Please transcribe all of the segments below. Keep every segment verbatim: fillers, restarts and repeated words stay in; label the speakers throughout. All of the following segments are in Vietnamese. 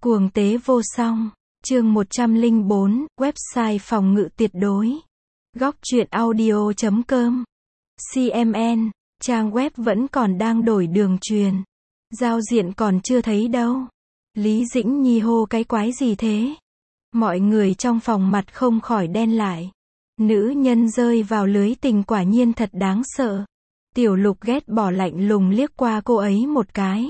Speaker 1: Cuồng tế vô song, chương một trăm lẻ bốn, website phòng ngự tuyệt đối. Góc truyện audio chấm com. xê em en, trang web vẫn còn đang đổi đường truyền. Giao diện còn chưa thấy đâu. Lý Dĩnh Nhi hô cái quái gì thế? Mọi người trong phòng mặt không khỏi đen lại. Nữ nhân rơi vào lưới tình quả nhiên thật đáng sợ. Tiểu Lục ghét bỏ lạnh lùng liếc qua cô ấy một cái.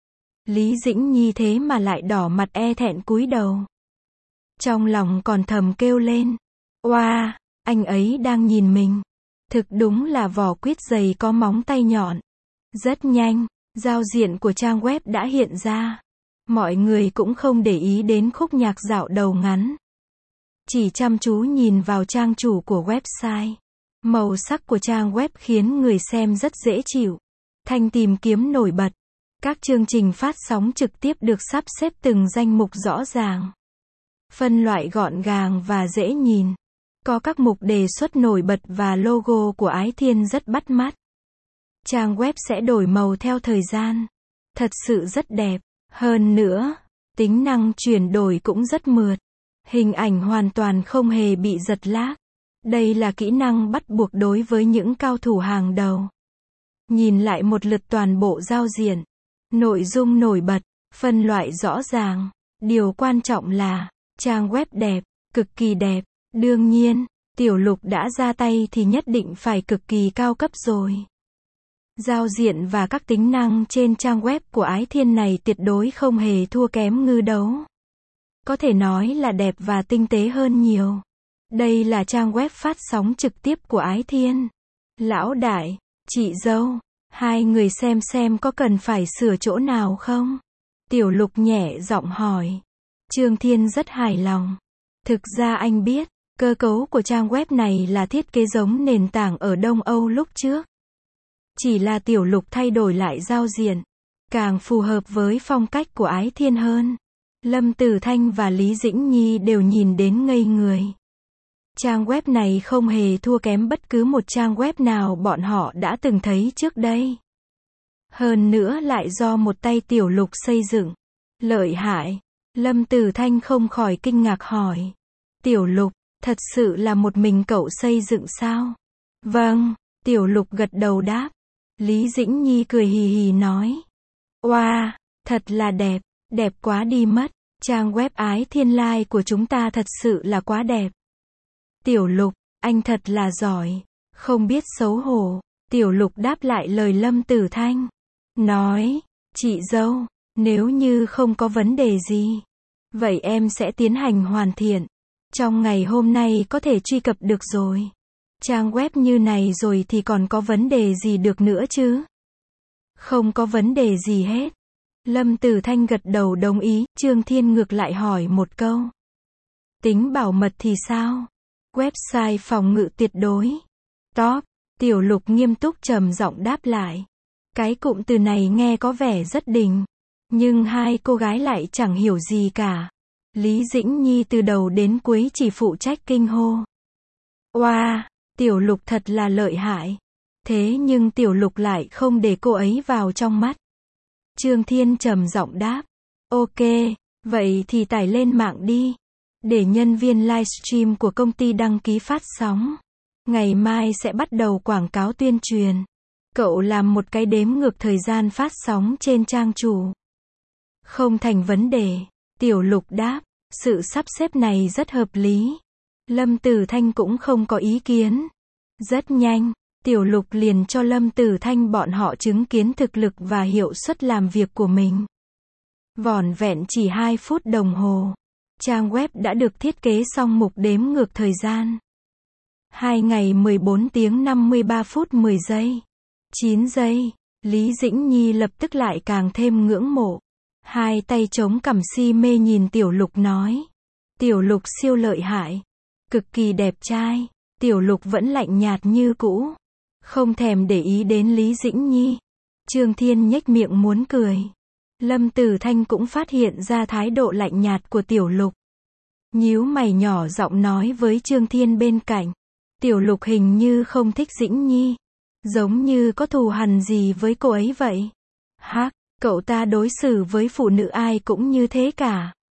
Speaker 1: Lý Dĩnh Nhi thế mà lại đỏ mặt e thẹn cúi đầu. Trong lòng còn thầm kêu lên. Oa, wow, anh ấy đang nhìn mình. Thực đúng là vỏ quýt dày có móng tay nhọn. Rất nhanh, giao diện của trang web đã hiện ra. Mọi người cũng không để ý đến khúc nhạc dạo đầu ngắn. Chỉ chăm chú nhìn vào trang chủ của website. Màu sắc của trang web khiến người xem rất dễ chịu. Thanh tìm kiếm nổi bật. Các chương trình phát sóng trực tiếp được sắp xếp từng danh mục rõ ràng. Phân loại gọn gàng và dễ nhìn. Có các mục đề xuất nổi bật và logo của Ái Thiên rất bắt mắt. Trang web sẽ đổi màu theo thời gian. Thật sự rất đẹp. Hơn nữa, tính năng chuyển đổi cũng rất mượt. Hình ảnh hoàn toàn không hề bị giật lag. Đây là kỹ năng bắt buộc đối với những cao thủ hàng đầu. Nhìn lại một lượt toàn bộ giao diện. Nội dung nổi bật, phân loại rõ ràng. Điều quan trọng là, trang web đẹp, cực kỳ đẹp. Đương nhiên, Tiểu Lục đã ra tay thì nhất định phải cực kỳ cao cấp rồi. Giao diện và các tính năng trên trang web của Ái Thiên này tuyệt đối không hề thua kém Ngư Đấu. Có thể nói là đẹp và tinh tế hơn nhiều. Đây là trang web phát sóng trực tiếp của Ái Thiên. Lão đại, chị dâu, hai người xem xem có cần phải sửa chỗ nào không? Tiểu Lục nhẹ giọng hỏi. Trương Thiên rất hài lòng. Thực ra anh biết, cơ cấu của trang web này là thiết kế giống nền tảng ở Đông Âu lúc trước. Chỉ là Tiểu Lục thay đổi lại giao diện, càng phù hợp với phong cách của Ái Thiên hơn. Lâm Tử Thanh và Lý Dĩnh Nhi đều nhìn đến ngây người. Trang web này không hề thua kém bất cứ một trang web nào bọn họ đã từng thấy trước đây. Hơn nữa lại do một tay Tiểu Lục xây dựng. Lợi hại. Lâm Tử Thanh không khỏi kinh ngạc hỏi. Tiểu Lục, thật sự là một mình cậu xây dựng sao? Vâng, Tiểu Lục gật đầu đáp. Lý Dĩnh Nhi cười hì hì nói. Oa, wow, thật là đẹp, đẹp quá đi mất. Trang web Ái Thiên Lai của chúng ta thật sự là quá đẹp. Tiểu Lục, anh thật là giỏi, không biết xấu hổ. Tiểu Lục đáp lại lời Lâm Tử Thanh. Nói, chị dâu, nếu như không có vấn đề gì, vậy em sẽ tiến hành hoàn thiện. Trong ngày hôm nay có thể truy cập được rồi. Trang web như này rồi thì còn có vấn đề gì được nữa chứ? Không có vấn đề gì hết. Lâm Tử Thanh gật đầu đồng ý. Trương Thiên ngược lại hỏi một câu. Tính bảo mật thì sao? Website phòng ngự tuyệt đối. Top. Tiểu Lục nghiêm túc trầm giọng đáp lại. Cái cụm từ này nghe có vẻ rất đỉnh. Nhưng hai cô gái lại chẳng hiểu gì cả. Lý Dĩnh Nhi từ đầu đến cuối chỉ phụ trách kinh hô. Oa, wow, Tiểu Lục thật là lợi hại. Thế nhưng Tiểu Lục lại không để cô ấy vào trong mắt. Trương Thiên trầm giọng đáp. Ok, vậy thì tải lên mạng đi. Để nhân viên livestream của công ty đăng ký phát sóng. Ngày mai sẽ bắt đầu quảng cáo tuyên truyền. Cậu làm một cái đếm ngược thời gian phát sóng trên trang chủ. Không thành vấn đề. Tiểu Lục đáp. Sự sắp xếp này rất hợp lý. Lâm Tử Thanh cũng không có ý kiến. Rất nhanh, Tiểu Lục liền cho Lâm Tử Thanh bọn họ chứng kiến thực lực và hiệu suất làm việc của mình. Vỏn vẹn chỉ hai phút đồng hồ. Trang web đã được thiết kế xong mục đếm ngược thời gian. hai ngày mười bốn tiếng năm mươi ba phút mười giây. chín giây. Lý Dĩnh Nhi lập tức lại càng thêm ngưỡng mộ. Hai tay chống cằm si mê nhìn Tiểu Lục nói. Tiểu Lục siêu lợi hại. Cực kỳ đẹp trai. Tiểu Lục vẫn lạnh nhạt như cũ. Không thèm để ý đến Lý Dĩnh Nhi. Trương Thiên nhếch miệng muốn cười. Lâm Tử Thanh cũng phát hiện ra thái độ lạnh nhạt của Tiểu Lục. Nhíu mày nhỏ giọng nói với Trương Thiên bên cạnh. Tiểu Lục hình như không thích Dĩnh Nhi. Giống như có thù hằn gì với cô ấy vậy. Hắc, cậu ta đối xử với phụ nữ ai cũng như thế cả.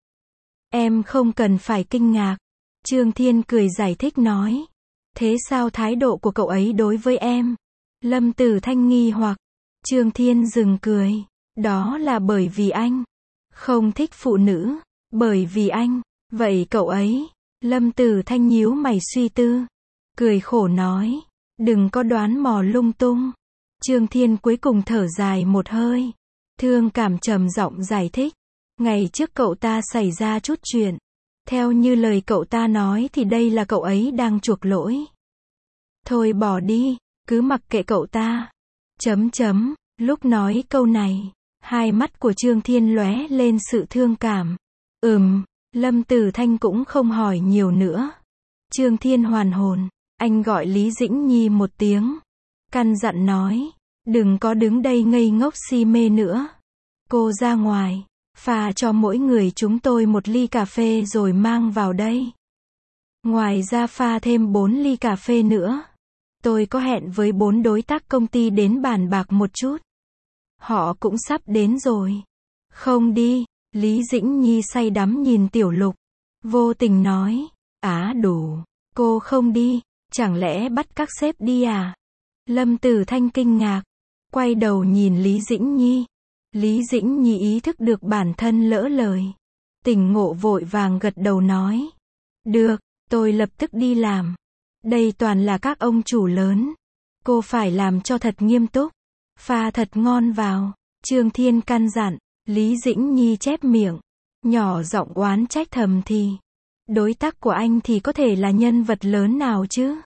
Speaker 1: Em không cần phải kinh ngạc. Trương Thiên cười giải thích nói. Thế sao thái độ của cậu ấy đối với em? Lâm Tử Thanh nghi hoặc. Trương Thiên dừng cười. Đó là bởi vì anh không thích phụ nữ. Bởi vì anh. Vậy cậu ấy? Lâm Tử Thanh nhíu mày suy tư. Cười khổ nói. Đừng có đoán mò lung tung. Trương Thiên cuối cùng thở dài một hơi. Thương cảm trầm giọng giải thích. Ngày trước cậu ta xảy ra chút chuyện. Theo như lời cậu ta nói thì đây là cậu ấy đang chuộc lỗi. Thôi bỏ đi, cứ mặc kệ cậu ta. Chấm chấm, lúc nói câu này, hai mắt của Trương Thiên lóe lên sự thương cảm. Ừm, Lâm Tử Thanh cũng không hỏi nhiều nữa. Trương Thiên hoàn hồn, anh gọi Lý Dĩnh Nhi một tiếng. Căn dặn nói, đừng có đứng đây ngây ngốc si mê nữa. Cô ra ngoài, pha cho mỗi người chúng tôi một ly cà phê rồi mang vào đây. Ngoài ra pha thêm bốn ly cà phê nữa. Tôi có hẹn với bốn đối tác công ty đến bàn bạc một chút. Họ cũng sắp đến rồi. Không đi, Lý Dĩnh Nhi say đắm nhìn Tiểu Lục. Vô tình nói, á đủ, cô không đi, chẳng lẽ bắt các sếp đi à? Lâm Tử Thanh kinh ngạc, quay đầu nhìn Lý Dĩnh Nhi. Lý Dĩnh Nhi ý thức được bản thân lỡ lời. Tỉnh ngộ vội vàng gật đầu nói. Được, tôi lập tức đi làm. Đây toàn là các ông chủ lớn. Cô phải làm cho thật nghiêm túc. Pha thật ngon vào. Trương Thiên căn dặn. Lý Dĩnh Nhi chép miệng. Nhỏ giọng oán trách thầm thì. Đối tác của anh thì có thể là nhân vật lớn nào chứ?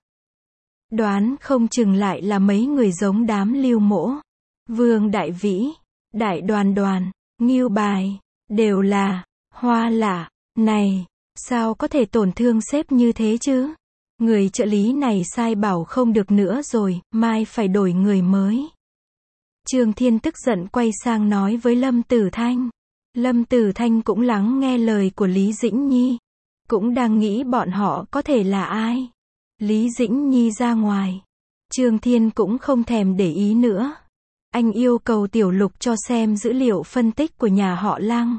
Speaker 1: Đoán không chừng lại là mấy người giống đám Lưu Mỗ, Vương Đại Vĩ, Đại Đoàn Đoàn, Ngưu Bài. Đều là hoa lạ. Này, sao có thể tổn thương sếp như thế chứ? Người trợ lý này sai bảo không được nữa rồi, mai phải đổi người mới. Trương Thiên tức giận quay sang nói với Lâm Tử Thanh. Lâm Tử Thanh cũng lắng nghe lời của Lý Dĩnh Nhi. Cũng đang nghĩ bọn họ có thể là ai. Lý Dĩnh Nhi ra ngoài. Trương Thiên cũng không thèm để ý nữa. Anh yêu cầu Tiểu Lục cho xem dữ liệu phân tích của nhà họ Lăng.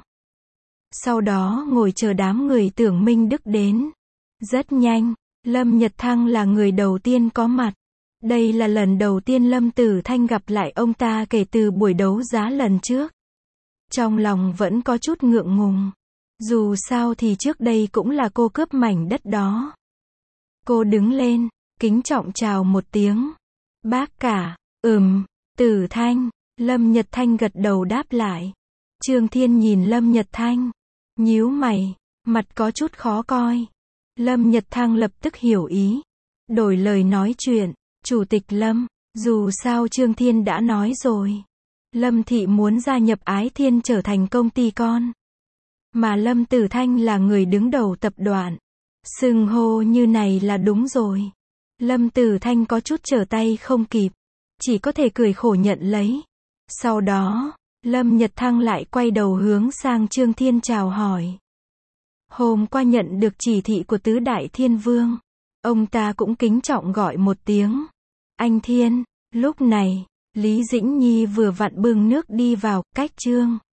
Speaker 1: Sau đó ngồi chờ đám người Tưởng Minh Đức đến. Rất nhanh, Lâm Nhật Thăng là người đầu tiên có mặt. Đây là lần đầu tiên Lâm Tử Thanh gặp lại ông ta kể từ buổi đấu giá lần trước. Trong lòng vẫn có chút ngượng ngùng. Dù sao thì trước đây cũng là cô cướp mảnh đất đó. Cô đứng lên, kính trọng chào một tiếng. Bác cả, ừm, Tử Thanh. Lâm Nhật Thanh gật đầu đáp lại. Trương Thiên nhìn Lâm Nhật Thanh, nhíu mày, mặt có chút khó coi. Lâm Nhật Thăng lập tức hiểu ý. Đổi lời nói chuyện. Chủ tịch Lâm, dù sao Trương Thiên đã nói rồi. Lâm Thị muốn gia nhập Ái Thiên trở thành công ty con. Mà Lâm Tử Thanh là người đứng đầu tập đoàn. Xưng hô như này là đúng rồi. Lâm Tử Thanh có chút trở tay không kịp. Chỉ có thể cười khổ nhận lấy. Sau đó, Lâm Nhật Thăng lại quay đầu hướng sang Trương Thiên chào hỏi. Hôm qua nhận được chỉ thị của Tứ Đại Thiên Vương. Ông ta cũng kính trọng gọi một tiếng. Anh Thiên. Lúc này, Lý Dĩnh Nhi vừa vặn bưng nước đi vào, cách Trương